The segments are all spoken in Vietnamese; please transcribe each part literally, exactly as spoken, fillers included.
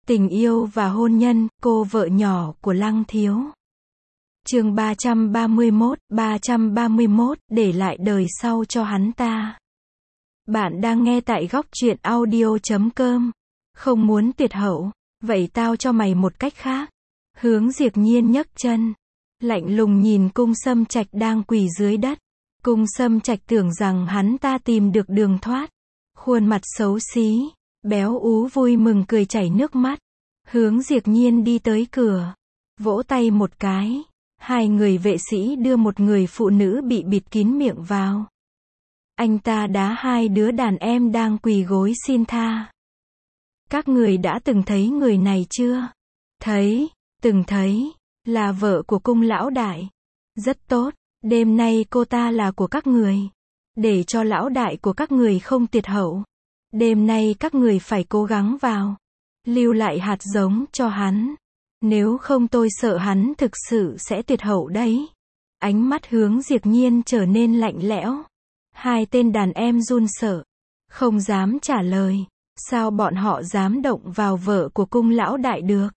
Tình yêu và hôn nhân, cô vợ nhỏ của Lăng Thiếu. Chương ba trăm ba mươi mốt, ba trăm ba mươi mốt, để lại đời sau cho hắn ta. Bạn đang nghe tại góc truyện audio chấm com. Không muốn tuyệt hậu, vậy tao cho mày một cách khác. Hướng Diệp Nhiên nhấc chân, lạnh lùng nhìn Cung Sâm Trạch đang quỳ dưới đất. Cung Sâm Trạch tưởng rằng hắn ta tìm được đường thoát. Khuôn mặt xấu xí, béo ú vui mừng cười chảy nước mắt. Hướng Diệp Nhiên đi tới cửa, vỗ tay một cái. Hai người vệ sĩ đưa một người phụ nữ bị bịt kín miệng vào. Anh ta đá hai đứa đàn em đang quỳ gối xin tha. Các người đã từng thấy người này chưa? Thấy, từng thấy, là vợ của cung lão đại. Rất tốt, đêm nay cô ta là của các người. Để cho lão đại của các người không tuyệt hậu. Đêm nay các người phải cố gắng vào. Lưu lại hạt giống cho hắn. Nếu không tôi sợ hắn thực sự sẽ tuyệt hậu đấy. Ánh mắt Hướng Diệp Nhiên trở nên lạnh lẽo. Hai tên đàn em run sợ, không dám trả lời. Sao bọn họ dám động vào vợ của cung lão đại được?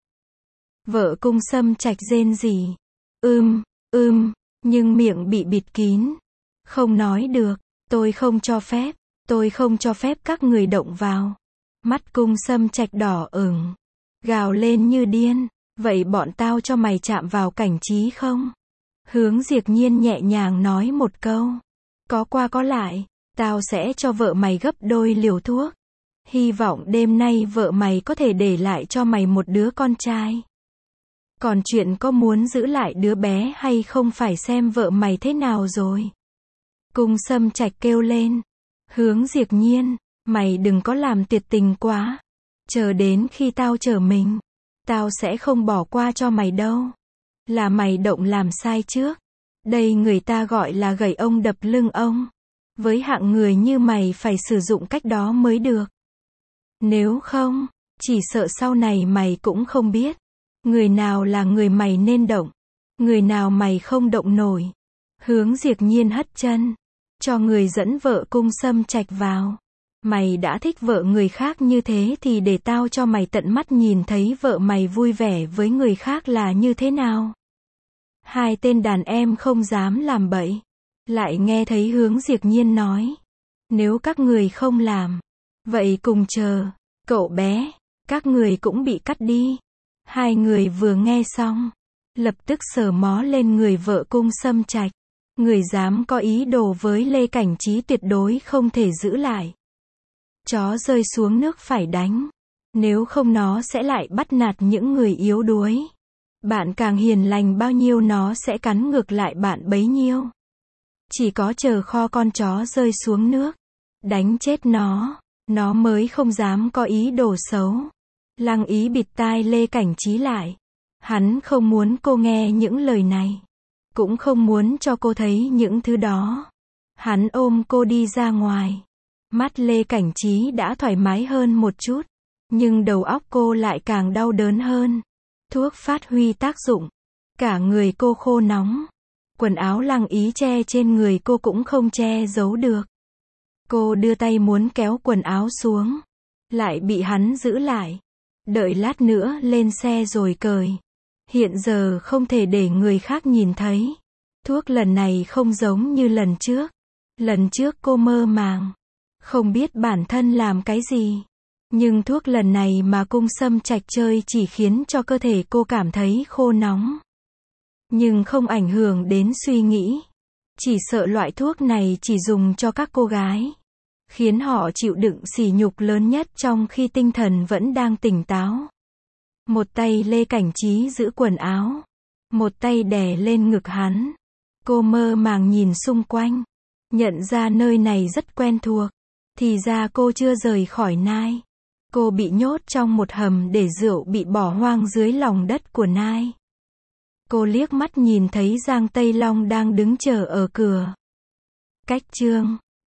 Vợ Cung Sâm Trạch rên rỉ. Ưm, ưm, nhưng miệng bị bịt kín. Không nói được, tôi không cho phép, tôi không cho phép các người động vào. Mắt Cung Sâm Trạch đỏ ửng, gào lên như điên. Vậy bọn tao cho mày chạm vào cảnh trí không? Hướng Diệp Nhiên nhẹ nhàng nói một câu. Có qua có lại, tao sẽ cho vợ mày gấp đôi liều thuốc. Hy vọng đêm nay vợ mày có thể để lại cho mày một đứa con trai. Còn chuyện có muốn giữ lại đứa bé hay không phải xem vợ mày thế nào rồi. Cung Sâm Trạch kêu lên. Hướng Diệp Nhiên, mày đừng có làm tuyệt tình quá. Chờ đến khi tao trở mình, tao sẽ không bỏ qua cho mày đâu. Là mày động làm sai trước. Đây người ta gọi là gậy ông đập lưng ông. Với hạng người như mày phải sử dụng cách đó mới được. Nếu không, chỉ sợ sau này mày cũng không biết. Người nào là người mày nên động. Người nào mày không động nổi. Hướng Diệp Nhiên hất chân, cho người dẫn vợ Cung Sâm Trạch vào. Mày đã thích vợ người khác như thế thì để tao cho mày tận mắt nhìn thấy vợ mày vui vẻ với người khác là như thế nào. Hai tên đàn em không dám làm bậy. Lại nghe thấy Hướng Diệp Nhiên nói. Nếu các người không làm, vậy cùng chờ. Cậu bé, các người cũng bị cắt đi. Hai người vừa nghe xong, lập tức sờ mó lên người vợ Cung Sâm Trạch. Người dám có ý đồ với Lê Cảnh Trí tuyệt đối không thể giữ lại. Chó rơi xuống nước phải đánh. Nếu không nó sẽ lại bắt nạt những người yếu đuối. Bạn càng hiền lành bao nhiêu nó sẽ cắn ngược lại bạn bấy nhiêu. Chỉ có chờ kho con chó rơi xuống nước, đánh chết nó, nó mới không dám có ý đồ xấu. Lăng Ý bịt tai Lê Cảnh Trí lại. Hắn không muốn cô nghe những lời này. Cũng không muốn cho cô thấy những thứ đó. Hắn ôm cô đi ra ngoài. Mắt Lê Cảnh Trí đã thoải mái hơn một chút. Nhưng đầu óc cô lại càng đau đớn hơn. Thuốc phát huy tác dụng. Cả người cô khô nóng. Quần áo Lăng Ý che trên người cô cũng không che giấu được. Cô đưa tay muốn kéo quần áo xuống. Lại bị hắn giữ lại. Đợi lát nữa lên xe rồi cởi. Hiện giờ không thể để người khác nhìn thấy. Thuốc lần này không giống như lần trước. Lần trước cô mơ màng, không biết bản thân làm cái gì. Nhưng thuốc lần này mà Cung Sâm Trạch chơi chỉ khiến cho cơ thể cô cảm thấy khô nóng. Nhưng không ảnh hưởng đến suy nghĩ. Chỉ sợ loại thuốc này chỉ dùng cho các cô gái. Khiến họ chịu đựng sỉ nhục lớn nhất trong khi tinh thần vẫn đang tỉnh táo. Một tay Lê Cảnh Trí giữ quần áo. Một tay đè lên ngực hắn. Cô mơ màng nhìn xung quanh. Nhận ra nơi này rất quen thuộc. Thì ra cô chưa rời khỏi Nai. Cô bị nhốt trong một hầm để rượu bị bỏ hoang dưới lòng đất của Nai. Cô liếc mắt nhìn thấy Giang Tây Long đang đứng chờ ở cửa. Cách chương